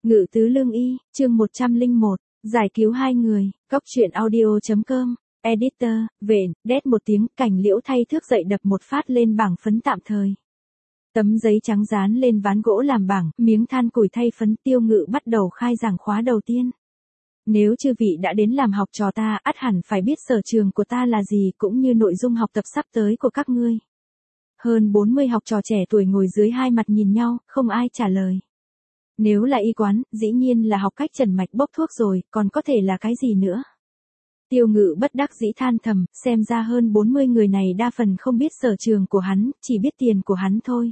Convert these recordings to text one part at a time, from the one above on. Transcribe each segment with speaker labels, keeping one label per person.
Speaker 1: Ngự tứ lương y, chương 101, giải cứu hai người, Cóc truyện audio.com, editor, vện, đét một tiếng, Cảnh Liễu thay thước dậy đập một phát lên bảng phấn tạm thời. Tấm giấy trắng dán lên ván gỗ làm bảng, miếng than củi thay phấn. Tiêu Ngự bắt đầu khai giảng khóa đầu tiên. Nếu chư vị đã đến làm học trò ta, ắt hẳn phải biết sở trường của ta là gì, cũng như nội dung học tập sắp tới của các ngươi. Hơn 40 học trò trẻ tuổi ngồi dưới hai mặt nhìn nhau, không ai trả lời. Nếu là y quán, dĩ nhiên là học cách trần mạch bốc thuốc rồi, còn có thể là cái gì nữa. Tiêu Ngự bất đắc dĩ than thầm, xem ra hơn 40 người này đa phần không biết sở trường của hắn, chỉ biết tiền của hắn thôi.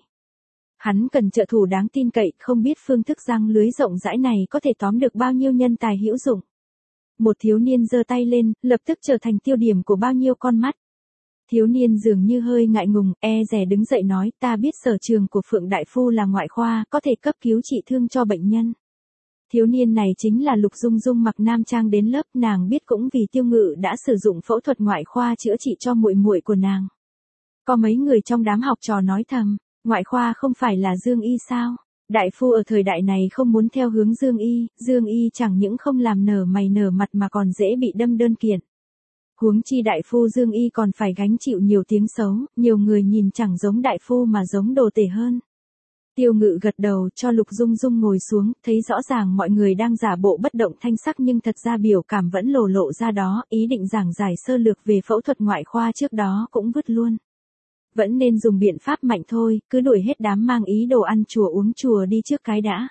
Speaker 1: Hắn cần trợ thủ đáng tin cậy, không biết phương thức giăng lưới rộng rãi này có thể tóm được bao nhiêu nhân tài hữu dụng. Một thiếu niên giơ tay lên, lập tức trở thành tiêu điểm của bao nhiêu con mắt. Thiếu niên dường như hơi ngại ngùng, dè đứng dậy nói, ta biết sở trường của Phượng Đại Phu là ngoại khoa, có thể cấp cứu trị thương cho bệnh nhân. Thiếu niên này chính là Lục Dung Dung mặc nam trang đến lớp, nàng biết cũng vì Tiêu Ngự đã sử dụng phẫu thuật ngoại khoa chữa trị cho muội muội của nàng. Có mấy người trong đám học trò nói thầm, ngoại khoa không phải là Dương Y sao? Đại phu ở thời đại này không muốn theo hướng Dương Y chẳng những không làm nở mày nở mặt mà còn dễ bị đâm đơn kiện. Huống chi đại phu Dương Y còn phải gánh chịu nhiều tiếng xấu, nhiều người nhìn chẳng giống đại phu mà giống đồ tể hơn. Tiêu Ngự gật đầu cho Lục Dung Dung ngồi xuống, thấy rõ ràng mọi người đang giả bộ bất động thanh sắc nhưng thật ra biểu cảm vẫn lộ ra đó, ý định giảng giải sơ lược về phẫu thuật ngoại khoa trước đó cũng vứt luôn. Vẫn nên dùng biện pháp mạnh thôi, cứ đuổi hết đám mang ý đồ ăn chùa uống chùa đi trước cái đã.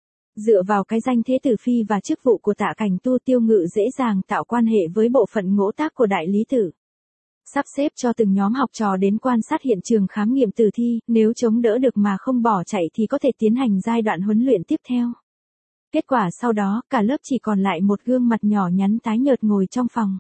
Speaker 1: Dựa vào cái danh thế tử phi và chức vụ của Tạ Cảnh Tu, Tiêu Ngự dễ dàng tạo quan hệ với bộ phận ngỗ tác của đại lý tử. Sắp xếp cho từng nhóm học trò đến quan sát hiện trường khám nghiệm tử thi, nếu chống đỡ được mà không bỏ chạy thì có thể tiến hành giai đoạn huấn luyện tiếp theo. Kết quả sau đó, cả lớp chỉ còn lại một gương mặt nhỏ nhắn tái nhợt ngồi trong phòng.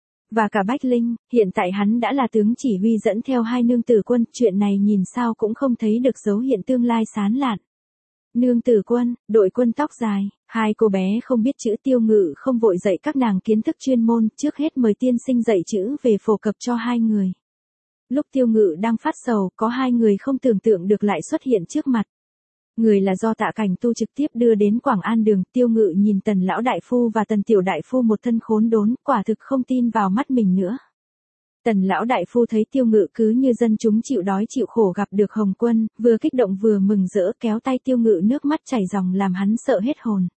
Speaker 1: Và cả Bách Linh, hiện tại hắn đã là tướng chỉ huy dẫn theo hai nương tử quân, chuyện này nhìn sao cũng không thấy được dấu hiện tương lai sáng lạn. Nương tử quân, đội quân tóc dài, hai cô bé không biết chữ. Tiêu Ngự không vội dạy các nàng kiến thức chuyên môn, trước hết mời tiên sinh dạy chữ về phổ cập cho hai người. Lúc Tiêu Ngự đang phát sầu, có hai người không tưởng tượng được lại xuất hiện trước mặt. Người là do Tạ Cảnh Tu trực tiếp đưa đến Quảng An Đường. Tiêu Ngự nhìn Tần lão đại phu và Tần tiểu đại phu một thân khốn đốn, quả thực không tin vào mắt mình nữa. Tần lão đại phu thấy Tiêu Ngự cứ như dân chúng chịu đói chịu khổ gặp được Hồng Quân, vừa kích động vừa mừng rỡ, kéo tay Tiêu Ngự, nước mắt chảy ròng làm hắn sợ hết hồn.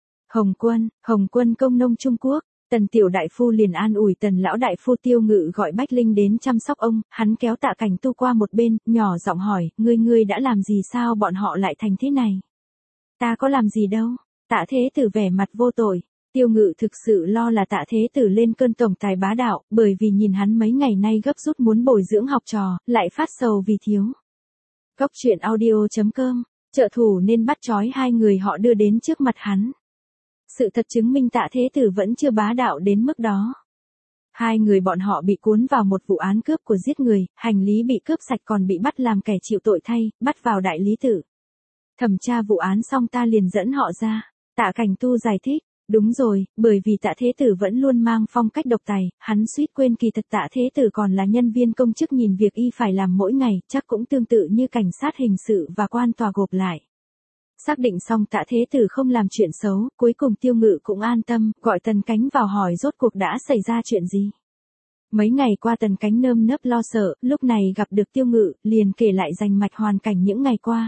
Speaker 1: Hồng Quân công nông Trung Quốc. Tần tiểu đại phu liền an ủi Tần lão đại phu. Tiêu Ngự gọi Bách Linh đến chăm sóc ông, hắn kéo Tạ Cảnh Tu qua một bên, nhỏ giọng hỏi, ngươi đã làm gì sao bọn họ lại thành thế này? Ta có làm gì đâu. Tạ Thế Tử vẻ mặt vô tội. Tiêu Ngự thực sự lo là Tạ Thế Tử lên cơn tổng tài bá đạo, bởi vì nhìn hắn mấy ngày nay gấp rút muốn bồi dưỡng học trò, lại phát sầu vì thiếu. Cóc truyện audio.com, trợ thủ nên bắt trói hai người họ đưa đến trước mặt hắn. Sự thật chứng minh Tạ Thế Tử vẫn chưa bá đạo đến mức đó. Hai người bọn họ bị cuốn vào một vụ án cướp của giết người, hành lý bị cướp sạch còn bị bắt làm kẻ chịu tội thay, bắt vào đại lý tử. Thẩm tra vụ án xong ta liền dẫn họ ra. Tạ Cảnh Tu giải thích. Đúng rồi, bởi vì Tạ Thế Tử vẫn luôn mang phong cách độc tài, hắn suýt quên kỳ thật Tạ Thế Tử còn là nhân viên công chức, nhìn việc y phải làm mỗi ngày, chắc cũng tương tự như cảnh sát hình sự và quan tòa gộp lại. Xác định xong Tạ Thế Tử không làm chuyện xấu, cuối cùng Tiêu Ngự cũng an tâm, gọi Tần Cánh vào hỏi rốt cuộc đã xảy ra chuyện gì. Mấy ngày qua Tần Cánh nơm nớp lo sợ, lúc này gặp được Tiêu Ngự, liền kể lại rành mạch hoàn cảnh những ngày qua.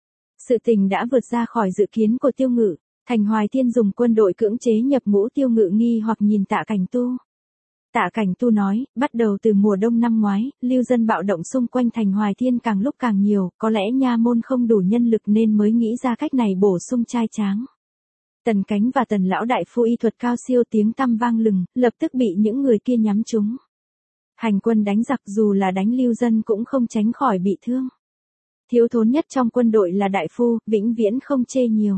Speaker 1: Sự tình đã vượt ra khỏi dự kiến của Tiêu Ngự. Thành Hoài Thiên dùng quân đội cưỡng chế nhập ngũ. Tiêu Ngự nghi hoặc nhìn Tạ Cảnh Tu. Tạ Cảnh Tu nói, bắt đầu từ mùa đông năm ngoái, lưu dân bạo động xung quanh Thành Hoài Thiên càng lúc càng nhiều, có lẽ nha môn không đủ nhân lực nên mới nghĩ ra cách này bổ sung trai tráng. Tần Cánh và Tần lão đại phu y thuật cao siêu, tiếng tăm vang lừng, lập tức bị những người kia nhắm trúng. Hành quân đánh giặc dù là đánh lưu dân cũng không tránh khỏi bị thương. Thiếu thốn nhất trong quân đội là đại phu, vĩnh viễn không chê nhiều.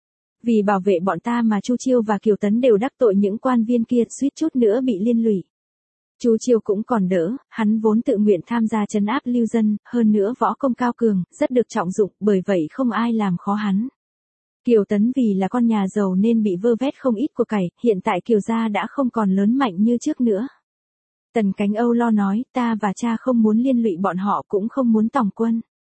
Speaker 1: Vì bảo vệ bọn ta mà Chu Chiêu và Kiều Tấn đều đắc tội những quan viên kia, suýt chút nữa bị liên lụy. Chu Chiêu cũng còn đỡ, hắn vốn tự nguyện tham gia trấn áp lưu dân, hơn nữa võ công cao cường, rất được trọng dụng, bởi vậy không ai làm khó hắn. Kiều Tấn vì là con nhà giàu nên bị vơ vét không ít của cải, hiện tại Kiều gia đã không còn lớn mạnh như trước nữa. Tần Cánh âu lo nói, ta và cha không muốn liên lụy bọn họ, cũng không muốn tòng quân.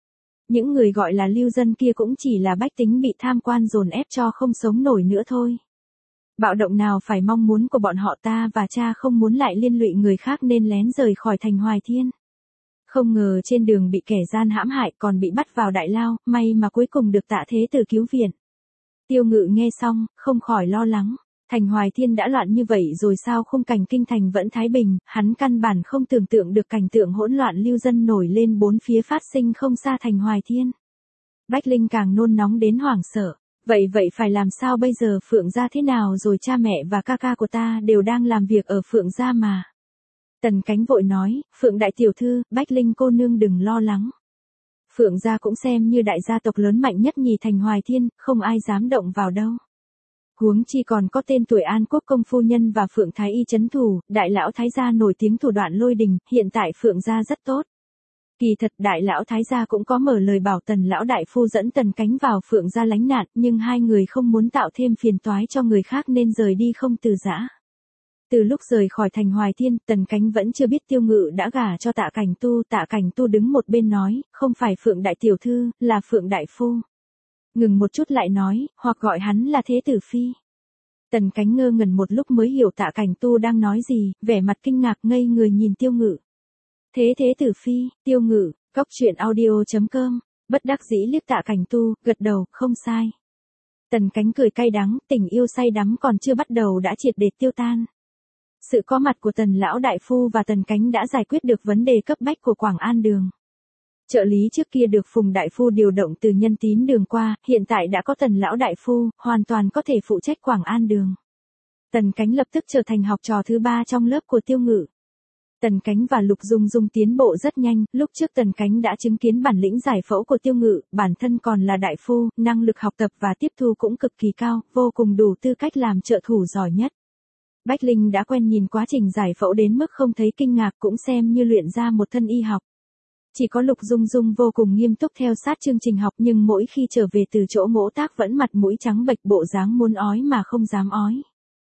Speaker 1: những người gọi là lưu dân kia cũng chỉ là bách tính bị tham quan dồn ép cho không sống nổi nữa thôi. Bạo động nào phải mong muốn của bọn họ, ta và cha không muốn lại liên lụy người khác nên lén rời khỏi thành Hoài Thiên. Không ngờ trên đường bị kẻ gian hãm hại còn bị bắt vào đại lao, may mà cuối cùng được Tạ Thế Tử cứu viện. Tiêu Ngự nghe xong, không khỏi lo lắng. Thành Hoài Thiên đã loạn như vậy rồi sao khung cảnh kinh thành vẫn thái bình, hắn căn bản không tưởng tượng được cảnh tượng hỗn loạn lưu dân nổi lên bốn phía phát sinh không xa thành Hoài Thiên. Bách Linh càng nôn nóng đến hoảng sợ. Vậy phải làm sao bây giờ, Phượng gia thế nào rồi, cha mẹ và ca ca của ta đều đang làm việc ở Phượng gia mà. Tần Cánh vội nói, Phượng đại tiểu thư, Bách Linh cô nương đừng lo lắng. Phượng gia cũng xem như đại gia tộc lớn mạnh nhất nhì thành Hoài Thiên, không ai dám động vào đâu. Huống chi còn có tên tuổi An Quốc công phu nhân và Phượng Thái Y trấn thủ, đại lão thái gia nổi tiếng thủ đoạn lôi đình, hiện tại Phượng gia rất tốt. Kỳ thật đại lão thái gia cũng có mở lời bảo Tần lão đại phu dẫn Tần Cánh vào Phượng gia lánh nạn, nhưng hai người không muốn tạo thêm phiền toái cho người khác nên rời đi không từ giã. Từ lúc rời khỏi thành Hoài Thiên, Tần Cánh vẫn chưa biết Tiêu Ngự đã gả cho Tạ Cảnh Tu. Tạ Cảnh Tu đứng một bên nói, không phải Phượng đại tiểu thư, là Phượng đại phu. Ngừng một chút lại nói, hoặc gọi hắn là Thế Tử Phi. Tần Cánh ngơ ngẩn một lúc mới hiểu Tạ Cảnh Tu đang nói gì, vẻ mặt kinh ngạc ngây người nhìn Tiêu Ngự. Thế Tử Phi, Tiêu Ngự, coctruyện.audio.com, bất đắc dĩ liếc Tạ Cảnh Tu, gật đầu, không sai. Tần Cánh cười cay đắng, tình yêu say đắm còn chưa bắt đầu đã triệt để tiêu tan. Sự có mặt của Tần lão đại phu và Tần Cánh đã giải quyết được vấn đề cấp bách của Quảng An đường. Trợ lý trước kia được Phùng đại phu điều động từ Nhân Tín đường qua, hiện tại đã có Tần lão đại phu, hoàn toàn có thể phụ trách Quảng An đường. Tần Cánh lập tức trở thành học trò thứ 3 trong lớp của Tiêu Ngự. Tần Cánh và Lục Dung Dung tiến bộ rất nhanh, lúc trước Tần Cánh đã chứng kiến bản lĩnh giải phẫu của Tiêu Ngự, bản thân còn là đại phu, năng lực học tập và tiếp thu cũng cực kỳ cao, vô cùng đủ tư cách làm trợ thủ giỏi nhất. Bách Linh đã quen nhìn quá trình giải phẫu đến mức không thấy kinh ngạc, cũng xem như luyện ra một thân y học. Chỉ có Lục Dung Dung vô cùng nghiêm túc theo sát chương trình học, nhưng mỗi khi trở về từ chỗ mỗ tác vẫn mặt mũi trắng bệch, bộ dáng muốn ói mà không dám ói.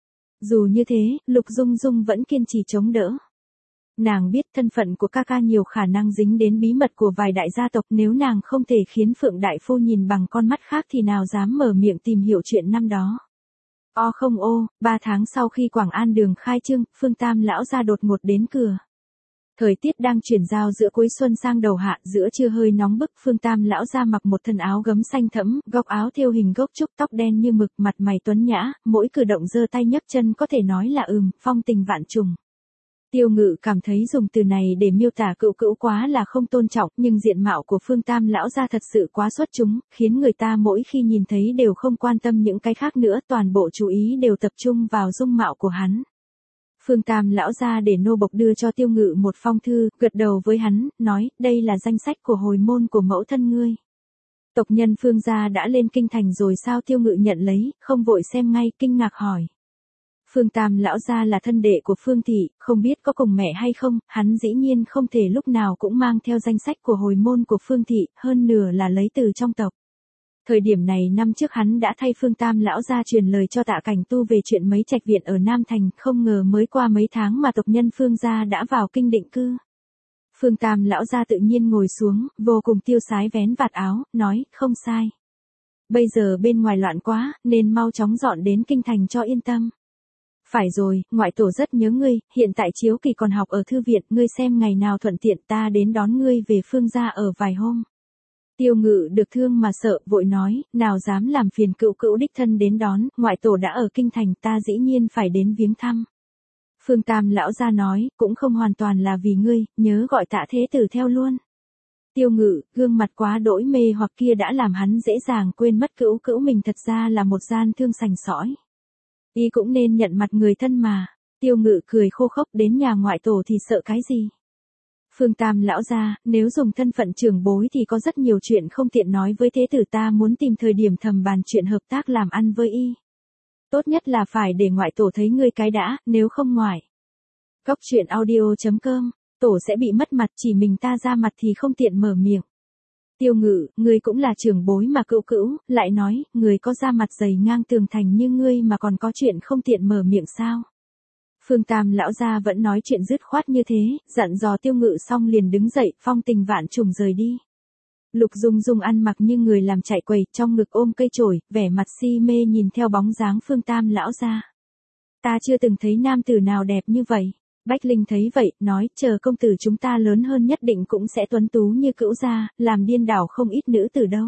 Speaker 1: Dù như thế, Lục Dung Dung vẫn kiên trì chống đỡ. Nàng biết thân phận của ca ca nhiều khả năng dính đến bí mật của vài đại gia tộc, nếu nàng không thể khiến Phượng đại phu nhìn bằng con mắt khác thì nào dám mở miệng tìm hiểu chuyện năm đó. 3 tháng sau khi Quảng An đường khai trương, Phương Tam lão gia đột ngột đến cửa. Thời tiết đang chuyển giao giữa cuối xuân sang đầu hạ, giữa trưa hơi nóng bức, Phương Tam lão gia mặc một thân áo gấm xanh thẫm, góc áo thêu hình gốc trúc, tóc đen như mực, mặt mày tuấn nhã, mỗi cử động giơ tay nhấc chân có thể nói là phong tình vạn trùng. Tiêu Ngự cảm thấy dùng từ này để miêu tả cữu cữu quá là không tôn trọng, nhưng diện mạo của Phương Tam lão gia thật sự quá xuất chúng, khiến người ta mỗi khi nhìn thấy đều không quan tâm những cái khác nữa, toàn bộ chú ý đều tập trung vào dung mạo của hắn. Phương Tam lão gia để nô bộc đưa cho Tiêu Ngự một phong thư, gật đầu với hắn, nói, đây là danh sách của hồi môn của mẫu thân ngươi. Tộc nhân Phương gia đã lên kinh thành rồi sao? Tiêu Ngự nhận lấy, không vội xem ngay, kinh ngạc hỏi. Phương Tam lão gia là thân đệ của Phương thị, không biết có cùng mẹ hay không, hắn dĩ nhiên không thể lúc nào cũng mang theo danh sách của hồi môn của Phương thị, hơn nửa là lấy từ trong tộc. Thời điểm này năm trước hắn đã thay Phương Tam lão gia truyền lời cho Tạ Cảnh Tu về chuyện mấy trạch viện ở Nam Thành, không ngờ mới qua mấy tháng mà tộc nhân Phương gia đã vào kinh định cư. Phương Tam lão gia tự nhiên ngồi xuống, vô cùng tiêu sái vén vạt áo, nói, không sai. Bây giờ bên ngoài loạn quá, nên mau chóng dọn đến kinh thành cho yên tâm. Phải rồi, ngoại tổ rất nhớ ngươi, hiện tại Chiếu Kỳ còn học ở thư viện, ngươi xem ngày nào thuận tiện ta đến đón ngươi về Phương gia ở vài hôm. Tiêu Ngự được thương mà sợ, vội nói, nào dám làm phiền cữu cữu đích thân đến đón, ngoại tổ đã ở kinh thành, ta dĩ nhiên phải đến viếng thăm. Phương Tam lão gia nói, cũng không hoàn toàn là vì ngươi, nhớ gọi Tạ Thế Tử theo luôn. Tiêu Ngự, gương mặt quá đỗi mê hoặc kia đã làm hắn dễ dàng quên mất cữu cữu mình thật ra là một gian thương sành sỏi. Y cũng nên nhận mặt người thân mà. Tiêu Ngự cười khô khốc, đến nhà ngoại tổ thì sợ cái gì? Phương Tam lão gia, nếu dùng thân phận trưởng bối thì có rất nhiều chuyện không tiện nói với thế tử, ta muốn tìm thời điểm thầm bàn chuyện hợp tác làm ăn với y. Tốt nhất là phải để ngoại tổ thấy ngươi cái đã, nếu không ngoại. Coctruyện.audio.com, tổ sẽ bị mất mặt, chỉ mình ta ra mặt thì không tiện mở miệng. Tiêu Ngự, ngươi cũng là trưởng bối mà cữu cữu, lại nói, người có da mặt dày ngang tường thành như ngươi mà còn có chuyện không tiện mở miệng sao? Phương Tam lão gia vẫn nói chuyện dứt khoát như thế, dặn dò Tiêu Ngự xong liền đứng dậy, phong tình vạn trùng rời đi. Lục Dung Dung ăn mặc như người làm chạy quầy, trong ngực ôm cây chổi, vẻ mặt si mê nhìn theo bóng dáng Phương Tam lão gia. Ta chưa từng thấy nam tử nào đẹp như vậy. Bách Linh thấy vậy, nói, chờ công tử chúng ta lớn hơn nhất định cũng sẽ tuấn tú như Cữu gia, làm điên đảo không ít nữ tử đâu.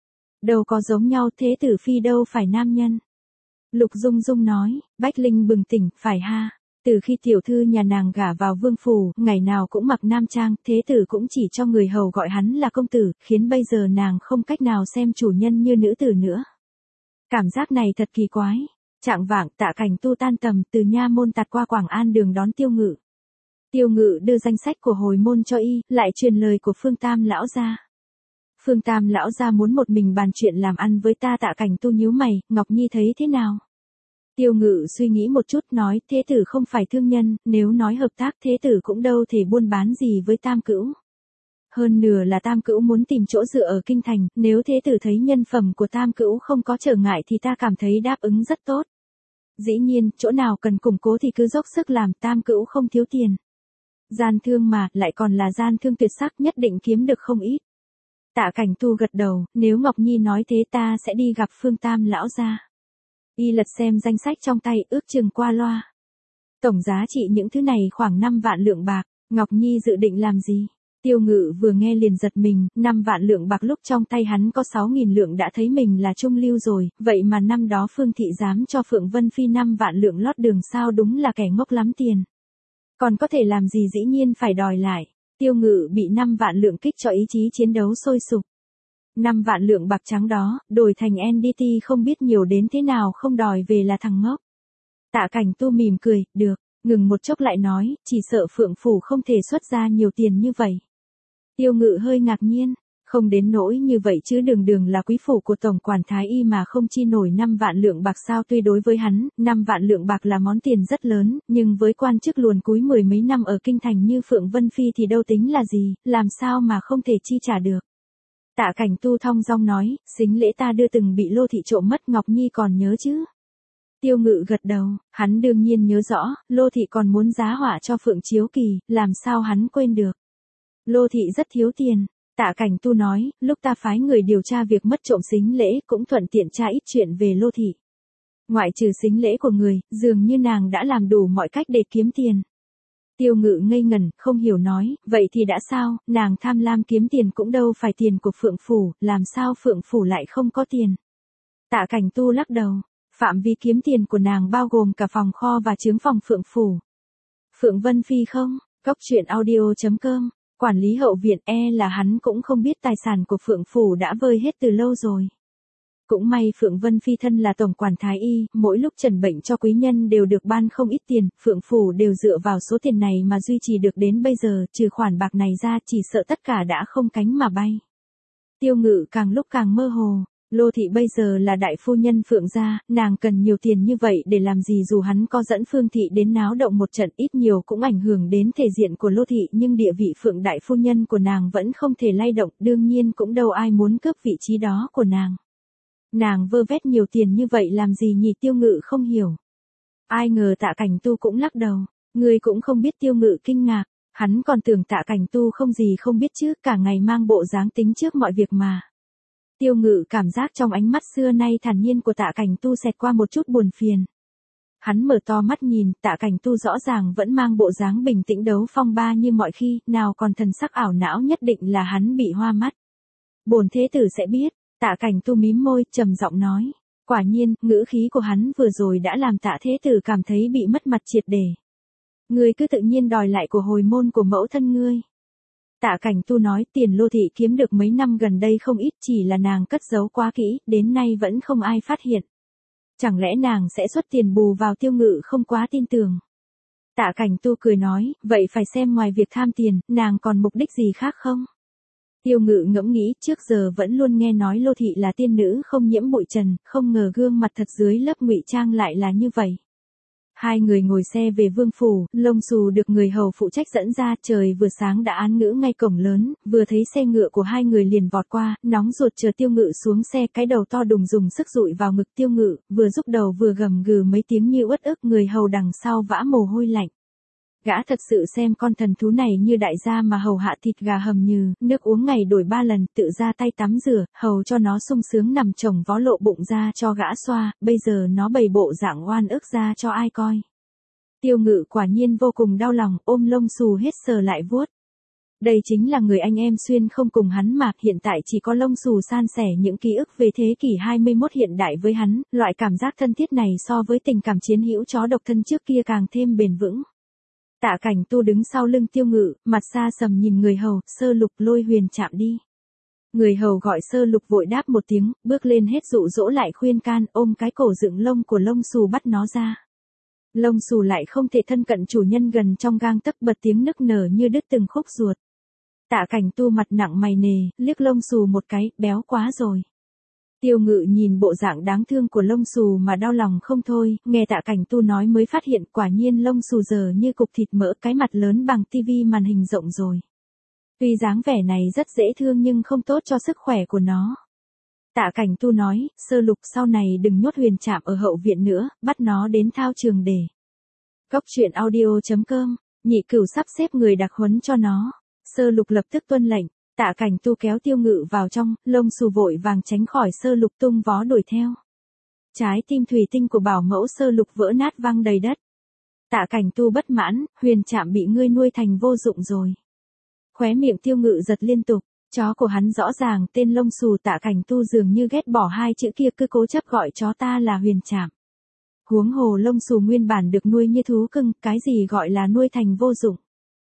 Speaker 1: Đâu có giống nhau, thế tử phi đâu phải nam nhân. Lục Dung Dung nói. Bách Linh bừng tỉnh, phải ha. Từ khi tiểu thư nhà nàng gả vào vương phủ, ngày nào cũng mặc nam trang, thế tử cũng chỉ cho người hầu gọi hắn là công tử, khiến bây giờ nàng không cách nào xem chủ nhân như nữ tử nữa. Cảm giác này thật kỳ quái. Trạng vạng, Tạ Cảnh Tu tan tầm, từ nha môn tạt qua Quảng An đường đón Tiêu Ngự. Tiêu Ngự đưa danh sách của hồi môn cho y, lại truyền lời của Phương Tam lão gia. Phương Tam lão gia muốn một mình bàn chuyện làm ăn với ta. Tạ Cảnh Tu nhíu mày, Ngọc Nhi thấy thế nào? Tiêu Ngự suy nghĩ một chút nói, thế tử không phải thương nhân, nếu nói hợp tác thế tử cũng đâu thể buôn bán gì với Tam Cữu. Hơn nửa là Tam Cữu muốn tìm chỗ dựa ở kinh thành, nếu thế tử thấy nhân phẩm của Tam Cữu không có trở ngại thì ta cảm thấy đáp ứng rất tốt. Dĩ nhiên, chỗ nào cần củng cố thì cứ dốc sức làm, Tam Cữu không thiếu tiền. Gian thương mà, lại còn là gian thương tuyệt sắc, nhất định kiếm được không ít. Tạ Cảnh Tu gật đầu, nếu Ngọc Nhi nói thế ta sẽ đi gặp Phương Tam lão gia. Y lật xem danh sách trong tay, ước chừng qua loa. Tổng giá trị những thứ này khoảng 5 vạn lượng bạc, Ngọc Nhi dự định làm gì? Tiêu Ngự vừa nghe liền giật mình, 5 vạn lượng bạc lúc trong tay hắn có 6.000 lượng đã thấy mình là trung lưu rồi, vậy mà năm đó Phương Thị dám cho Phượng Vân Phi 5 vạn lượng lót đường sao, đúng là kẻ ngốc lắm tiền. Còn có thể làm gì, dĩ nhiên phải đòi lại. Tiêu Ngự bị 5 vạn lượng kích cho ý chí chiến đấu sôi sục. 5 vạn lượng bạc trắng đó, đổi thành NDT không biết nhiều đến thế nào, không đòi về là thằng ngốc. Tạ Cảnh Tu mỉm cười, được, ngừng một chốc lại nói, chỉ sợ Phượng Phủ không thể xuất ra nhiều tiền như vậy. Tiêu Ngự hơi ngạc nhiên, không đến nỗi như vậy chứ, đường đường là quý phủ của tổng quản Thái Y mà không chi nổi 5 vạn lượng bạc sao. Tuy đối với hắn, 5 vạn lượng bạc là món tiền rất lớn, nhưng với quan chức luồn cúi 10 mấy năm ở kinh thành như Phượng Vân Phi thì đâu tính là gì, làm sao mà không thể chi trả được. Tạ Cảnh Tu thong dong nói, sính lễ ta đưa từng bị Lô Thị trộm mất, Ngọc Nhi còn nhớ chứ? Tiêu Ngự gật đầu, hắn đương nhiên nhớ rõ, Lô Thị còn muốn giá họa cho Phượng Chiếu Kỳ, làm sao hắn quên được. Lô Thị rất thiếu tiền. Tạ Cảnh Tu nói, lúc ta phái người điều tra việc mất trộm sính lễ cũng thuận tiện tra ít chuyện về Lô Thị. Ngoại trừ sính lễ của người, dường như nàng đã làm đủ mọi cách để kiếm tiền. Tiêu Ngự ngây ngẩn, không hiểu nói, vậy thì đã sao, nàng tham lam kiếm tiền cũng đâu phải tiền của Phượng Phủ, làm sao Phượng Phủ lại không có tiền. Tạ Cảnh Tu lắc đầu, phạm vi kiếm tiền của nàng bao gồm cả phòng kho và chướng phòng Phượng Phủ. Phượng Vân Phi không, Cốc Truyện Audio.com, quản lý hậu viện, là hắn cũng không biết tài sản của Phượng Phủ đã vơi hết từ lâu rồi. Cũng may Phượng Vân Phi thân là tổng quản Thái Y, mỗi lúc trần bệnh cho quý nhân đều được ban không ít tiền, Phượng Phủ đều dựa vào số tiền này mà duy trì được đến bây giờ, trừ khoản bạc này ra chỉ sợ tất cả đã không cánh mà bay. Tiêu Ngự càng lúc càng mơ hồ, Lô Thị bây giờ là đại phu nhân Phượng gia, nàng cần nhiều tiền như vậy để làm gì, dù hắn có dẫn Phương Thị đến náo động một trận ít nhiều cũng ảnh hưởng đến thể diện của Lô Thị, nhưng địa vị Phượng đại phu nhân của nàng vẫn không thể lay động, đương nhiên cũng đâu ai muốn cướp vị trí đó của nàng. Nàng vơ vét nhiều tiền như vậy làm gì nhỉ? Tiêu Ngự không hiểu. Ai ngờ Tạ Cảnh Tu cũng lắc đầu, người cũng không biết. Tiêu Ngự kinh ngạc, hắn còn tưởng Tạ Cảnh Tu không gì không biết chứ, cả ngày mang bộ dáng tính trước mọi việc mà. Tiêu Ngự cảm giác trong ánh mắt xưa nay thản nhiên của Tạ Cảnh Tu xẹt qua một chút buồn phiền. Hắn mở to mắt nhìn, Tạ Cảnh Tu rõ ràng vẫn mang bộ dáng bình tĩnh đấu phong ba như mọi khi, nào còn thần sắc ảo não, nhất định là hắn bị hoa mắt. Bổn thế tử sẽ biết. Tạ Cảnh Tu mím môi, trầm giọng nói. Quả nhiên, ngữ khí của hắn vừa rồi đã làm Tạ thế tử cảm thấy bị mất mặt triệt để. Ngươi cứ tự nhiên đòi lại của hồi môn của mẫu thân ngươi. Tạ Cảnh Tu nói, tiền Lô Thị kiếm được mấy năm gần đây không ít, chỉ là nàng cất giấu quá kỹ, đến nay vẫn không ai phát hiện. Chẳng lẽ nàng sẽ xuất tiền bù vào? Tiêu Ngự không quá tin tưởng. Tạ Cảnh Tu cười nói, vậy phải xem ngoài việc tham tiền, nàng còn mục đích gì khác không? Tiêu Ngự ngẫm nghĩ, trước giờ vẫn luôn nghe nói Lô Thị là tiên nữ không nhiễm bụi trần, không ngờ gương mặt thật dưới lớp ngụy trang lại là như vậy. Hai người ngồi xe về Vương Phủ, Lông Xù được người hầu phụ trách dẫn ra, trời vừa sáng đã án ngữ ngay cổng lớn, vừa thấy xe ngựa của hai người liền vọt qua, nóng ruột chờ Tiêu Ngự xuống xe, cái đầu to đùng dùng sức dụi vào ngực Tiêu Ngự, vừa rúc đầu vừa gầm gừ mấy tiếng như uất ức, người hầu đằng sau vã mồ hôi lạnh. Gã thật sự xem con thần thú này như đại gia mà hầu hạ thịt gà hầm nhừ, nước uống ngày đổi 3 lần, tự ra tay tắm rửa, hầu cho nó sung sướng nằm chồng vó lộ bụng ra cho gã xoa, bây giờ nó bày bộ dạng oan ức ra cho ai coi. Tiêu Ngự quả nhiên vô cùng đau lòng, ôm lông xù hết sờ lại vuốt. Đây chính là người anh em xuyên không cùng hắn mà, hiện tại chỉ có lông xù san sẻ những ký ức về thế kỷ 21 hiện đại với hắn, loại cảm giác thân thiết này so với tình cảm chiến hữu chó độc thân trước kia càng thêm bền vững. Tạ Cảnh Tu đứng sau lưng Tiêu Ngự, mặt xa sầm nhìn người hầu, Sơ Lục lôi Huyền Trạm đi. Người hầu gọi Sơ Lục vội đáp một tiếng, bước lên hết dụ dỗ lại khuyên can, ôm cái cổ dựng lông của lông xù bắt nó ra. Lông xù lại không thể thân cận chủ nhân gần trong gang tấc, bật tiếng nức nở như đứt từng khúc ruột. Tạ Cảnh Tu mặt nặng mày nề, liếc lông xù một cái, béo quá rồi. Tiêu Ngự nhìn bộ dạng đáng thương của lông xù mà đau lòng không thôi, nghe Tạ Cảnh Tu nói mới phát hiện quả nhiên lông xù giờ như cục thịt mỡ, cái mặt lớn bằng tivi màn hình rộng rồi. Tuy dáng vẻ này rất dễ thương nhưng không tốt cho sức khỏe của nó. Tạ Cảnh Tu nói, Sơ Lục sau này đừng nhốt Huyền Trạm ở hậu viện nữa, bắt nó đến thao trường để. Cốc truyện audio.com, Nhị Cửu sắp xếp người đặc huấn cho nó. Sơ Lục lập tức tuân lệnh, Tạ Cảnh Tu kéo Tiêu Ngự vào trong, lông xù vội vàng tránh khỏi Sơ Lục tung vó đuổi theo. Trái tim thủy tinh của bảo mẫu Sơ Lục vỡ nát văng đầy đất. Tạ Cảnh Tu bất mãn, Huyền Trạm bị ngươi nuôi thành vô dụng rồi. Khóe miệng Tiêu Ngự giật liên tục, chó của hắn rõ ràng tên lông xù. Tạ Cảnh Tu dường như ghét bỏ hai chữ kia, cứ cố chấp gọi chó ta là Huyền Trạm. Huống hồ lông xù nguyên bản được nuôi như thú cưng, cái gì gọi là nuôi thành vô dụng.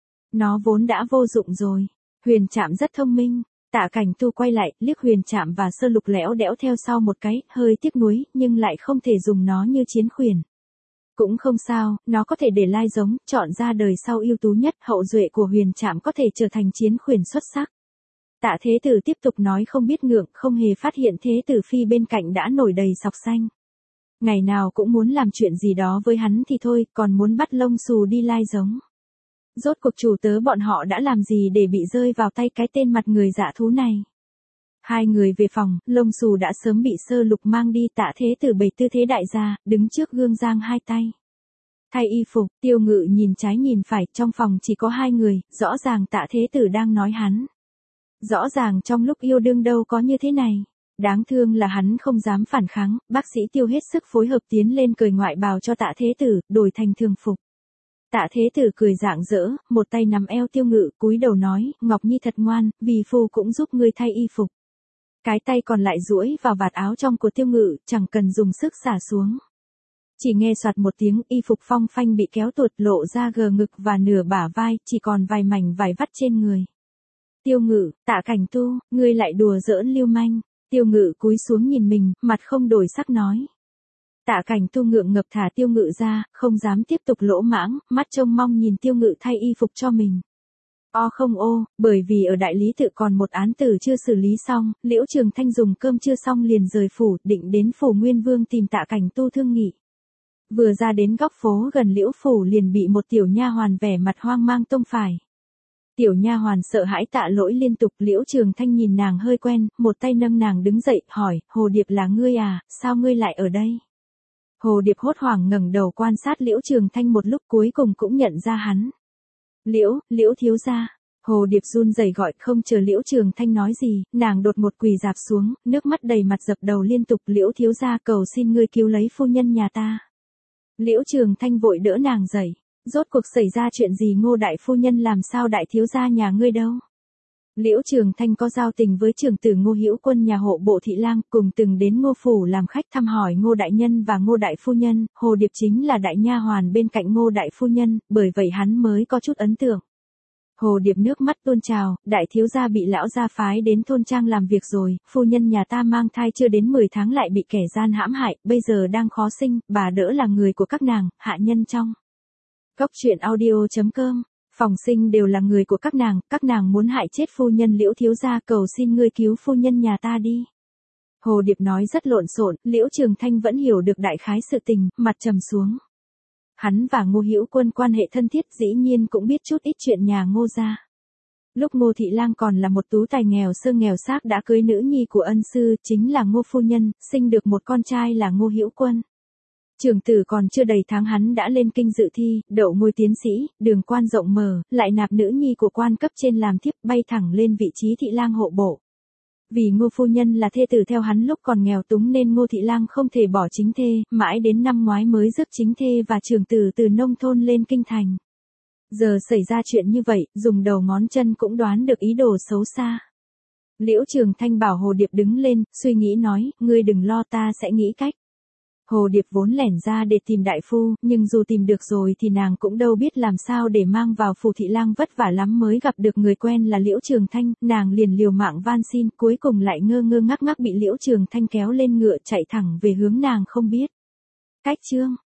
Speaker 1: Nó vốn đã vô dụng rồi. Huyền Trạm rất thông minh. Tạ Cảnh Tu quay lại, liếc Huyền Trạm và Sơ Lục lẽo đẽo theo sau một cái, hơi tiếc nuối, nhưng lại không thể dùng nó như chiến khuyển. Cũng không sao, nó có thể để lai giống, chọn ra đời sau ưu tú nhất, hậu duệ của Huyền Trạm có thể trở thành chiến khuyển xuất sắc. Tạ Thế Tử tiếp tục nói không biết ngượng, không hề phát hiện Thế Tử Phi bên cạnh đã nổi đầy sọc xanh. Ngày nào cũng muốn làm chuyện gì đó với hắn thì thôi, còn muốn bắt lông xù đi lai giống. Rốt cuộc chủ tớ bọn họ đã làm gì để bị rơi vào tay cái tên mặt người dạ thú này. Hai người về phòng, lông xù đã sớm bị Sơ Lục mang đi. Tạ Thế Tử bày tư thế đại gia, đứng trước gương giang hai tay. Thay y phục, Tiêu Ngự nhìn trái nhìn phải, trong phòng chỉ có hai người, rõ ràng Tạ Thế Tử đang nói hắn. Rõ ràng trong lúc yêu đương đâu có như thế này. Đáng thương là hắn không dám phản kháng, bác sĩ Tiêu hết sức phối hợp tiến lên cởi ngoại bào cho Tạ Thế Tử, đổi thành thường phục. Tạ Thế Tử cười rạng rỡ, một tay nắm eo Tiêu Ngự, cúi đầu nói, Ngọc Nhi thật ngoan, vì phu cũng giúp ngươi thay y phục. Cái tay còn lại duỗi vào vạt áo trong của Tiêu Ngự, chẳng cần dùng sức xả xuống. Chỉ nghe soạt một tiếng, y phục phong phanh bị kéo tuột, lộ ra gờ ngực và nửa bả vai, chỉ còn vài mảnh vải vắt trên người. Tiêu Ngự, Tạ Cảnh Tu, ngươi lại đùa giỡn lưu manh. Tiêu Ngự cúi xuống nhìn mình, mặt không đổi sắc nói. Tạ Cảnh Tu ngượng ngập thả Tiêu Ngự ra, không dám tiếp tục lỗ mãng, mắt trông mong nhìn Tiêu Ngự thay y phục cho mình. Không bởi vì ở đại lý tự còn một án tử chưa xử lý xong, Liễu Trường Thanh dùng cơm chưa xong liền rời phủ, định đến phủ Nguyên Vương tìm Tạ Cảnh Tu thương nghị. Vừa ra đến góc phố gần Liễu phủ liền bị một tiểu nha hoàn vẻ mặt hoang mang tông phải. Tiểu nha hoàn sợ hãi tạ lỗi liên tục. Liễu Trường Thanh nhìn nàng hơi quen, một tay nâng nàng đứng dậy, hỏi, Hồ Điệp là ngươi à, sao ngươi lại ở đây? Hồ Điệp hốt hoảng ngẩng đầu quan sát Liễu Trường Thanh một lúc, cuối cùng cũng nhận ra hắn. Liễu thiếu gia. Hồ Điệp run rẩy gọi, không chờ Liễu Trường Thanh nói gì, nàng đột ngột quỳ rạp xuống, nước mắt đầy mặt dập đầu liên tục, Liễu thiếu gia cầu xin ngươi cứu lấy phu nhân nhà ta. Liễu Trường Thanh vội đỡ nàng dậy. Rốt cuộc xảy ra chuyện gì? Ngô đại phu nhân làm sao đại thiếu gia nhà ngươi đâu? Liễu Trường Thanh có giao tình với trưởng tử Ngô Hữu Quân nhà hộ bộ thị lang, cùng từng đến Ngô phủ làm khách thăm hỏi Ngô đại nhân và Ngô đại phu nhân. Hồ Điệp chính là đại nha hoàn bên cạnh Ngô đại phu nhân, bởi vậy hắn mới có chút ấn tượng. Hồ Điệp nước mắt tuôn trào, đại thiếu gia bị lão gia phái đến thôn trang làm việc rồi, phu nhân nhà ta mang thai chưa đến 10 tháng lại bị kẻ gian hãm hại, bây giờ đang khó sinh, bà đỡ là người của các nàng, hạ nhân trong. Cốc truyện audio.com, phòng sinh đều là người của các nàng muốn hại chết phu nhân Liễu thiếu gia, cầu xin ngươi cứu phu nhân nhà ta đi. Hồ Điệp nói rất lộn xộn, Liễu Trường Thanh vẫn hiểu được đại khái sự tình, mặt trầm xuống. Hắn và Ngô Hữu Quân quan hệ thân thiết, dĩ nhiên cũng biết chút ít chuyện nhà Ngô gia. Lúc Ngô thị lang còn là một tú tài nghèo sơ nghèo xác đã cưới nữ nhi của ân sư, chính là Ngô phu nhân, sinh được một con trai là Ngô Hữu Quân. Trường tử còn chưa đầy tháng hắn đã lên kinh dự thi, đậu ngôi tiến sĩ, đường quan rộng mở, lại nạp nữ nhi của quan cấp trên làm thiếp, bay thẳng lên vị trí thị lang hộ bộ. Vì Ngô phu nhân là thê tử theo hắn lúc còn nghèo túng nên Ngô thị lang không thể bỏ chính thê, mãi đến năm ngoái mới rước chính thê và trường tử từ nông thôn lên kinh thành. Giờ xảy ra chuyện như vậy, dùng đầu ngón chân cũng đoán được ý đồ xấu xa. Liễu Trường Thanh bảo Hồ Điệp đứng lên, suy nghĩ nói, ngươi đừng lo, ta sẽ nghĩ cách. Hồ Điệp vốn lẻn ra để tìm đại phu, nhưng dù tìm được rồi thì nàng cũng đâu biết làm sao để mang vào phủ thị lang, vất vả lắm mới gặp được người quen là Liễu Trường Thanh, nàng liền liều mạng van xin, cuối cùng lại ngơ ngơ ngác ngác bị Liễu Trường Thanh kéo lên ngựa chạy thẳng về hướng nàng không biết. Cách chương